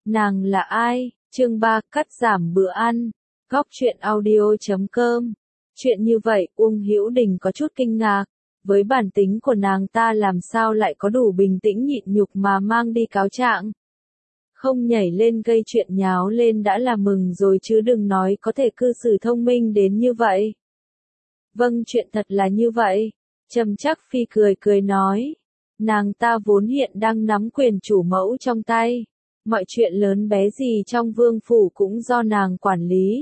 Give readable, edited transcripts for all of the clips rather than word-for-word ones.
Nàng là ai? Chương 3, cắt giảm bữa ăn. Góc truyện audio.com. Chuyện như vậy, Uông Hữu Đình có chút kinh ngạc. Với bản tính của nàng ta làm sao lại có đủ bình tĩnh nhịn nhục mà mang đi cáo trạng. Không nhảy lên gây chuyện nháo lên đã là mừng rồi chứ đừng nói có thể cư xử thông minh đến như vậy. Vâng, chuyện thật là như vậy. Trầm Trác Phi cười cười nói. Nàng ta vốn hiện đang nắm quyền chủ mẫu trong tay. Mọi chuyện lớn bé gì trong vương phủ cũng do nàng quản lý.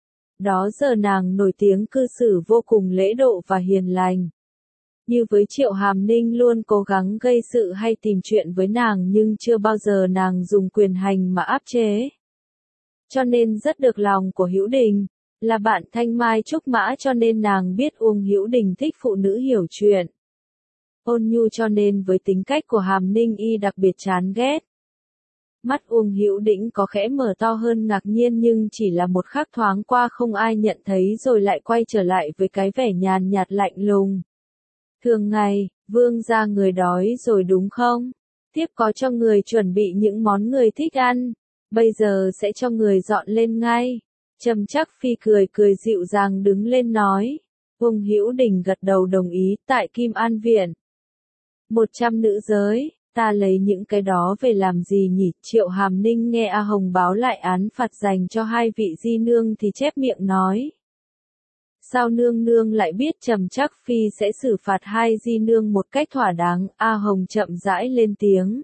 Đó giờ nàng nổi tiếng cư xử vô cùng lễ độ và hiền lành. Như với Triệu Hàm Ninh luôn cố gắng gây sự hay tìm chuyện với nàng nhưng chưa bao giờ nàng dùng quyền hành mà áp chế. Cho nên rất được lòng của Hữu Đình. Là bạn thanh mai trúc mã cho nên nàng biết Uông Hữu Đình thích phụ nữ hiểu chuyện. Ôn nhu cho nên với tính cách của Hàm Ninh y đặc biệt chán ghét. Mắt Uông Hữu Đình có khẽ mở to hơn ngạc nhiên nhưng chỉ là một khắc thoáng qua không ai nhận thấy rồi lại quay trở lại với cái vẻ nhàn nhạt lạnh lùng. Thường ngày, vương gia người đói rồi đúng không? Tiếp có cho người chuẩn bị những món người thích ăn. Bây giờ sẽ cho người dọn lên ngay. Trầm Trác Phi cười cười dịu dàng đứng lên nói. Uông Hữu Đình gật đầu đồng ý tại Kim An Viện. 100 nữ giới, ta lấy những cái đó về làm gì nhỉ? Triệu Hàm Ninh nghe A Hồng báo lại án phạt dành cho hai vị di nương thì chép miệng nói. Sao nương nương lại biết Trầm Trác Phi sẽ xử phạt hai di nương một cách thỏa đáng? A Hồng chậm rãi lên tiếng.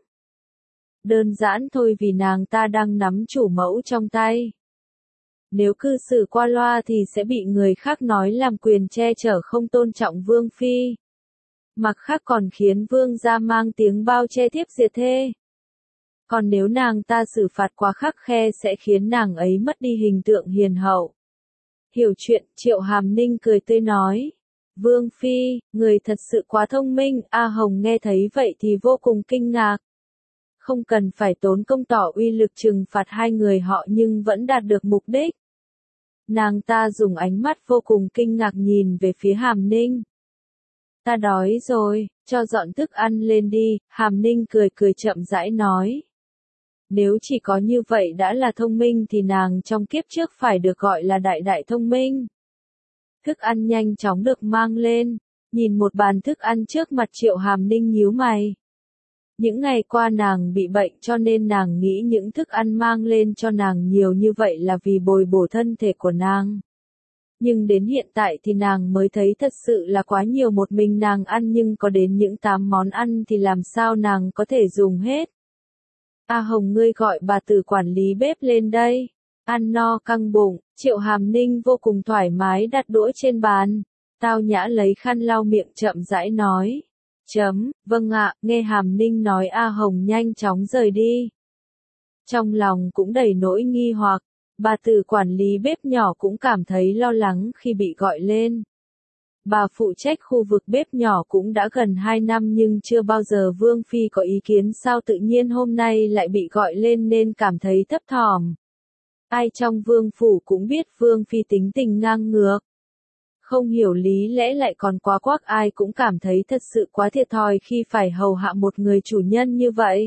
Đơn giản thôi vì nàng ta đang nắm chủ mẫu trong tay. Nếu cư xử qua loa thì sẽ bị người khác nói làm quyền che chở không tôn trọng vương phi. Mặt khác còn khiến vương gia mang tiếng bao che tiếp diệt thê. Còn nếu nàng ta xử phạt quá khắt khe sẽ khiến nàng ấy mất đi hình tượng hiền hậu. Hiểu chuyện, Triệu Hàm Ninh cười tươi nói. Vương phi, người thật sự quá thông minh. A Hồng nghe thấy vậy thì vô cùng kinh ngạc. Không cần phải tốn công tỏ uy lực trừng phạt hai người họ nhưng vẫn đạt được mục đích. Nàng ta dùng ánh mắt vô cùng kinh ngạc nhìn về phía Hàm Ninh. Ta đói rồi, cho dọn thức ăn lên đi. Hàm Ninh cười cười chậm rãi nói. Nếu chỉ có như vậy đã là thông minh thì nàng trong kiếp trước phải được gọi là đại đại thông minh. Thức ăn nhanh chóng được mang lên, nhìn một bàn thức ăn trước mặt Triệu Hàm Ninh nhíu mày. Những ngày qua nàng bị bệnh cho nên nàng nghĩ những thức ăn mang lên cho nàng nhiều như vậy là vì bồi bổ thân thể của nàng. Nhưng đến hiện tại thì nàng mới thấy thật sự là quá nhiều, một mình nàng ăn nhưng có đến những 8 món ăn thì làm sao nàng có thể dùng hết. A Hồng, ngươi gọi bà tử quản lý bếp lên đây. Ăn no căng bụng, Triệu Hàm Ninh vô cùng thoải mái đặt đũa trên bàn. Tao nhã lấy khăn lau miệng chậm rãi nói. Vâng ạ, nghe Hàm Ninh nói A Hồng nhanh chóng rời đi. Trong lòng cũng đầy nỗi nghi hoặc, bà tử quản lý bếp nhỏ cũng cảm thấy lo lắng khi bị gọi lên. Bà phụ trách khu vực bếp nhỏ cũng đã gần 2 năm nhưng chưa bao giờ Vương Phi có ý kiến sao tự nhiên hôm nay lại bị gọi lên nên cảm thấy thấp thỏm. Ai trong Vương Phủ cũng biết Vương Phi tính tình ngang ngược. Không hiểu lý lẽ lại còn quá quắc, ai cũng cảm thấy thật sự quá thiệt thòi khi phải hầu hạ một người chủ nhân như vậy.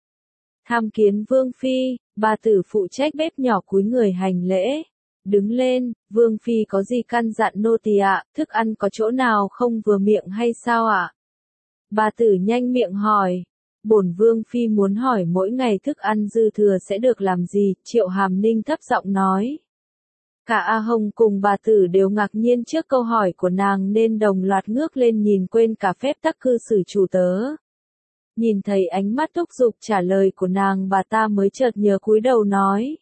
Tham kiến Vương Phi, bà tử phụ trách bếp nhỏ cúi người hành lễ. Đứng lên, Vương Phi có gì căn dặn nô tỳ ạ? Thức ăn có chỗ nào không vừa miệng hay sao ạ? Bà tử nhanh miệng hỏi. Bổn Vương Phi muốn hỏi mỗi ngày thức ăn dư thừa sẽ được làm gì? Triệu Hàm Ninh thấp giọng nói. Cả A Hồng cùng bà tử đều ngạc nhiên trước câu hỏi của nàng nên đồng loạt ngước lên nhìn quên cả phép tắc cư xử chủ tớ. Nhìn thấy ánh mắt thúc giục trả lời của nàng bà ta mới chợt nhớ cúi đầu nói.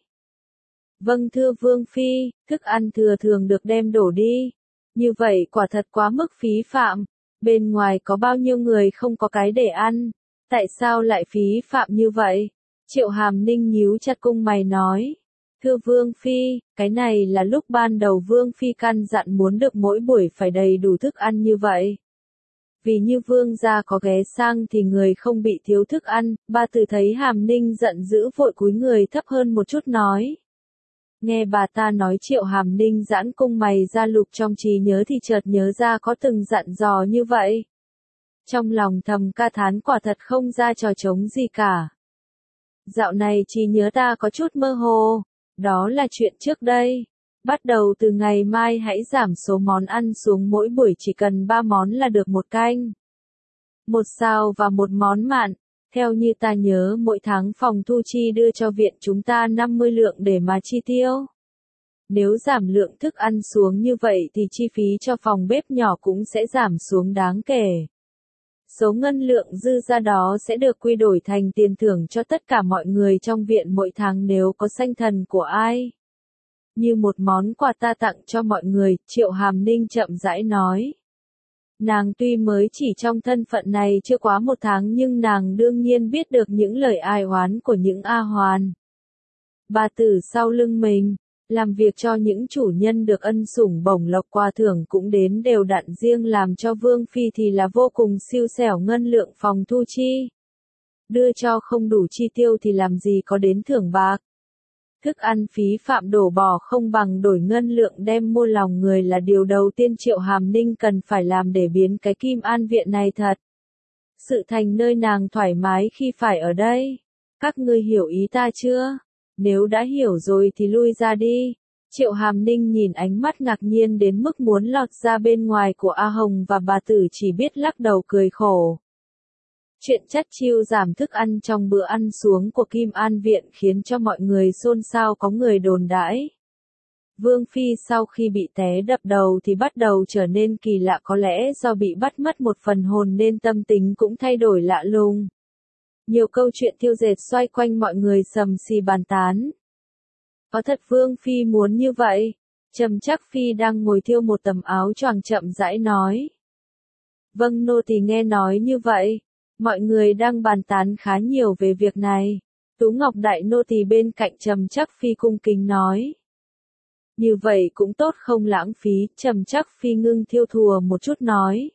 Vâng thưa Vương Phi, thức ăn thừa thường được đem đổ đi. Như vậy quả thật quá mức phí phạm. Bên ngoài có bao nhiêu người không có cái để ăn. Tại sao lại phí phạm như vậy? Triệu Hàm Ninh nhíu chặt cung mày nói. Thưa Vương Phi, cái này là lúc ban đầu Vương Phi căn dặn muốn được mỗi buổi phải đầy đủ thức ăn như vậy. Vì như Vương gia có ghé sang thì người không bị thiếu thức ăn. Bà tử thấy Hàm Ninh giận dữ vội cúi người thấp hơn một chút nói. Nghe bà ta nói Triệu Hàm Ninh giãn cung mày ra lục trong trí nhớ thì chợt nhớ ra có từng dặn dò như vậy. Trong lòng thầm ca thán quả thật không ra trò trống gì cả. Dạo này trí nhớ ta có chút mơ hồ, đó là chuyện trước đây. Bắt đầu từ ngày mai hãy giảm số món ăn xuống, mỗi buổi chỉ cần 3 món là được, một canh, một xào và một món mặn. Theo như ta nhớ, mỗi tháng phòng thu chi đưa cho viện chúng ta 50 lượng để mà chi tiêu. Nếu giảm lượng thức ăn xuống như vậy thì chi phí cho phòng bếp nhỏ cũng sẽ giảm xuống đáng kể. Số ngân lượng dư ra đó sẽ được quy đổi thành tiền thưởng cho tất cả mọi người trong viện mỗi tháng nếu có sanh thần của ai. Như một món quà ta tặng cho mọi người, Triệu Hàm Ninh chậm rãi nói. Nàng tuy mới chỉ trong thân phận này chưa quá 1 tháng nhưng nàng đương nhiên biết được những lời ai oán của những A Hoàn. Bà tử sau lưng mình, làm việc cho những chủ nhân được ân sủng bổng lộc quà thưởng cũng đến đều đặn, riêng làm cho Vương Phi thì là vô cùng siêu xẻo ngân lượng phòng thu chi. Đưa cho không đủ chi tiêu thì làm gì có đến thưởng bạc. Thức ăn phí phạm đổ bỏ không bằng đổi ngân lượng đem mua lòng người là điều đầu tiên Triệu Hàm Ninh cần phải làm để biến cái Kim An viện này thật sự thành nơi nàng thoải mái khi phải ở đây. Các ngươi hiểu ý ta chưa? Nếu đã hiểu rồi thì lui ra đi. Triệu Hàm Ninh nhìn ánh mắt ngạc nhiên đến mức muốn lọt ra bên ngoài của A Hồng và bà tử chỉ biết lắc đầu cười khổ. Chuyện chắt chiu giảm thức ăn trong bữa ăn xuống của Kim An viện khiến cho mọi người xôn xao, có người đồn đãi. Vương Phi sau khi bị té đập đầu thì bắt đầu trở nên kỳ lạ, có lẽ do bị bắt mất một phần hồn nên tâm tính cũng thay đổi lạ lùng. Nhiều câu chuyện thiêu dệt xoay quanh mọi người sầm xì bàn tán. Có thật Vương Phi muốn như vậy? Trầm Trắc Phi đang ngồi thiêu một tấm áo choàng chậm rãi nói. Vâng, nô tỳ nghe nói như vậy. Mọi người đang bàn tán khá nhiều về việc này. Tú Ngọc đại nô tỳ bên cạnh Trầm Trắc Phi cung kính nói. Như vậy cũng tốt, không lãng phí. Trầm Trắc Phi ngưng thiêu thùa một chút nói.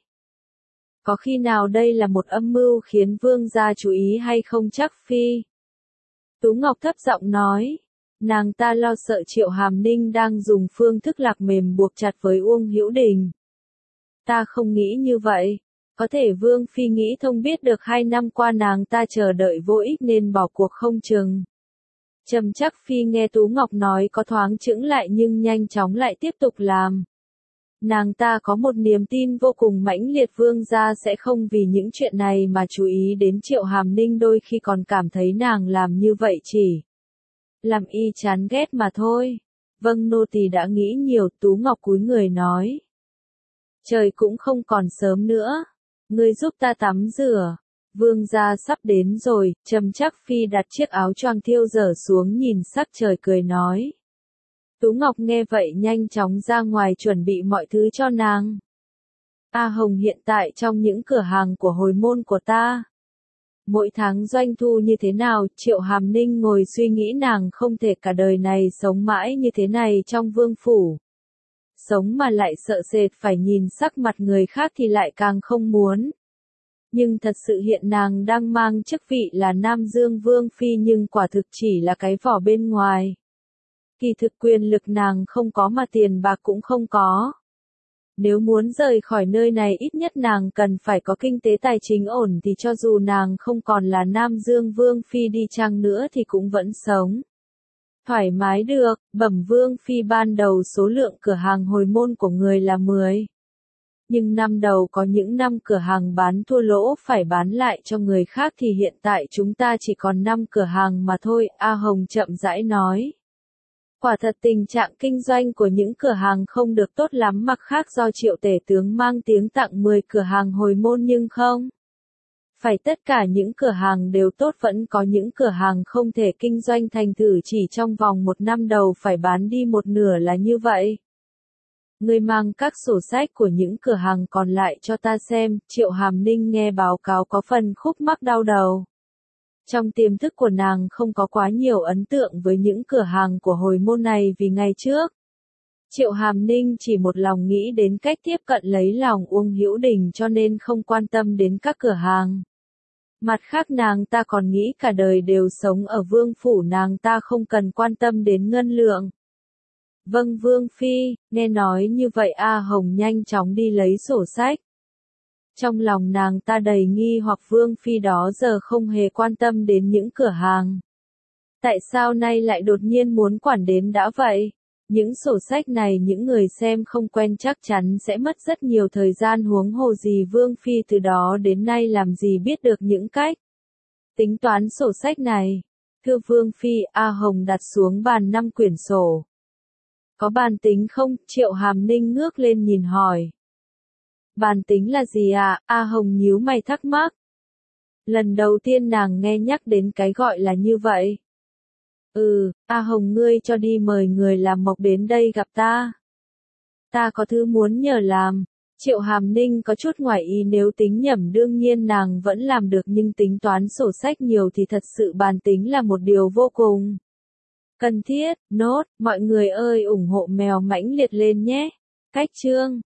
Có khi nào đây là một âm mưu khiến vương gia chú ý hay không Trắc Phi? Tú Ngọc thấp giọng nói. Nàng ta lo sợ Triệu Hàm Ninh đang dùng phương thức lạc mềm buộc chặt với Uông Hữu Đình. Ta không nghĩ như vậy. Có thể Vương Phi nghĩ thông, biết được 2 năm qua nàng ta chờ đợi vô ích nên bỏ cuộc không chừng. Trầm Trắc Phi nghe Tú Ngọc nói có thoáng chững lại nhưng nhanh chóng lại tiếp tục làm. Nàng ta có một niềm tin vô cùng mãnh liệt vương gia sẽ không vì những chuyện này mà chú ý đến Triệu Hàm Ninh, đôi khi còn cảm thấy nàng làm như vậy chỉ làm y chán ghét mà thôi. Vâng, nô tỳ đã nghĩ nhiều. Tú Ngọc cúi người nói. Trời cũng không còn sớm nữa. Ngươi giúp ta tắm rửa. Vương gia sắp đến rồi. Trầm Trắc Phi đặt chiếc áo choàng thiêu dở xuống nhìn sắc trời cười nói. Tú Ngọc nghe vậy nhanh chóng ra ngoài chuẩn bị mọi thứ cho nàng. A Hồng hiện tại trong những cửa hàng của hồi môn của ta. Mỗi tháng doanh thu như thế nào? Triệu Hàm Ninh ngồi suy nghĩ, nàng không thể cả đời này sống mãi như thế này trong vương phủ. Sống mà lại sợ sệt phải nhìn sắc mặt người khác thì lại càng không muốn. Nhưng thật sự hiện nàng đang mang chức vị là Nam Dương Vương Phi nhưng quả thực chỉ là cái vỏ bên ngoài. Kỳ thực quyền lực nàng không có mà tiền bạc cũng không có. Nếu muốn rời khỏi nơi này ít nhất nàng cần phải có kinh tế tài chính ổn thì cho dù nàng không còn là Nam Dương Vương Phi đi chăng nữa thì cũng vẫn sống thoải mái được. Bẩm Vương Phi, ban đầu số lượng cửa hàng hồi môn của người là 10. Nhưng năm đầu có những năm cửa hàng bán thua lỗ phải bán lại cho người khác thì hiện tại chúng ta chỉ còn 5 cửa hàng mà thôi. A Hồng chậm rãi nói. Quả thật tình trạng kinh doanh của những cửa hàng không được tốt lắm, mặt khác do Triệu tể tướng mang tiếng tặng 10 cửa hàng hồi môn nhưng không phải tất cả những cửa hàng đều tốt, vẫn có những cửa hàng không thể kinh doanh thành thử chỉ trong vòng 1 năm đầu phải bán đi 1/2 là như vậy. Ngươi mang các sổ sách của những cửa hàng còn lại cho ta xem. Triệu Hàm Ninh nghe báo cáo có phần khúc mắc đau đầu. Trong tiềm thức của nàng không có quá nhiều ấn tượng với những cửa hàng của hồi môn này vì ngày trước. Triệu Hàm Ninh chỉ một lòng nghĩ đến cách tiếp cận lấy lòng Uông Hữu Đình cho nên không quan tâm đến các cửa hàng. Mặt khác nàng ta còn nghĩ cả đời đều sống ở vương phủ, nàng ta không cần quan tâm đến ngân lượng. Vâng Vương Phi, nghe nói như vậy A Hồng nhanh chóng đi lấy sổ sách. Trong lòng nàng ta đầy nghi hoặc Vương Phi đó giờ không hề quan tâm đến những cửa hàng Tại sao nay lại đột nhiên muốn quản đến đã vậy? Những sổ sách này những người xem không quen chắc chắn sẽ mất rất nhiều thời gian, huống hồ gì Vương Phi từ đó đến nay làm gì biết được những cách tính toán sổ sách này. Thưa Vương Phi, A Hồng đặt xuống bàn 5 quyển sổ. Có bàn tính không? Triệu Hàm Ninh ngước lên nhìn hỏi. Bàn tính là gì à? A Hồng nhíu mày thắc mắc. Lần đầu tiên nàng nghe nhắc đến cái gọi là như vậy. A Hồng ngươi cho đi mời người làm mộc đến đây gặp ta. Ta có thứ muốn nhờ làm. Triệu Hàm Ninh có chút ngoài ý, nếu tính nhẩm đương nhiên nàng vẫn làm được, nhưng tính toán sổ sách nhiều thì thật sự bàn tính là một điều vô cùng cần thiết. Nốt, mọi người ơi ủng hộ mèo mãnh liệt lên nhé. Cách chương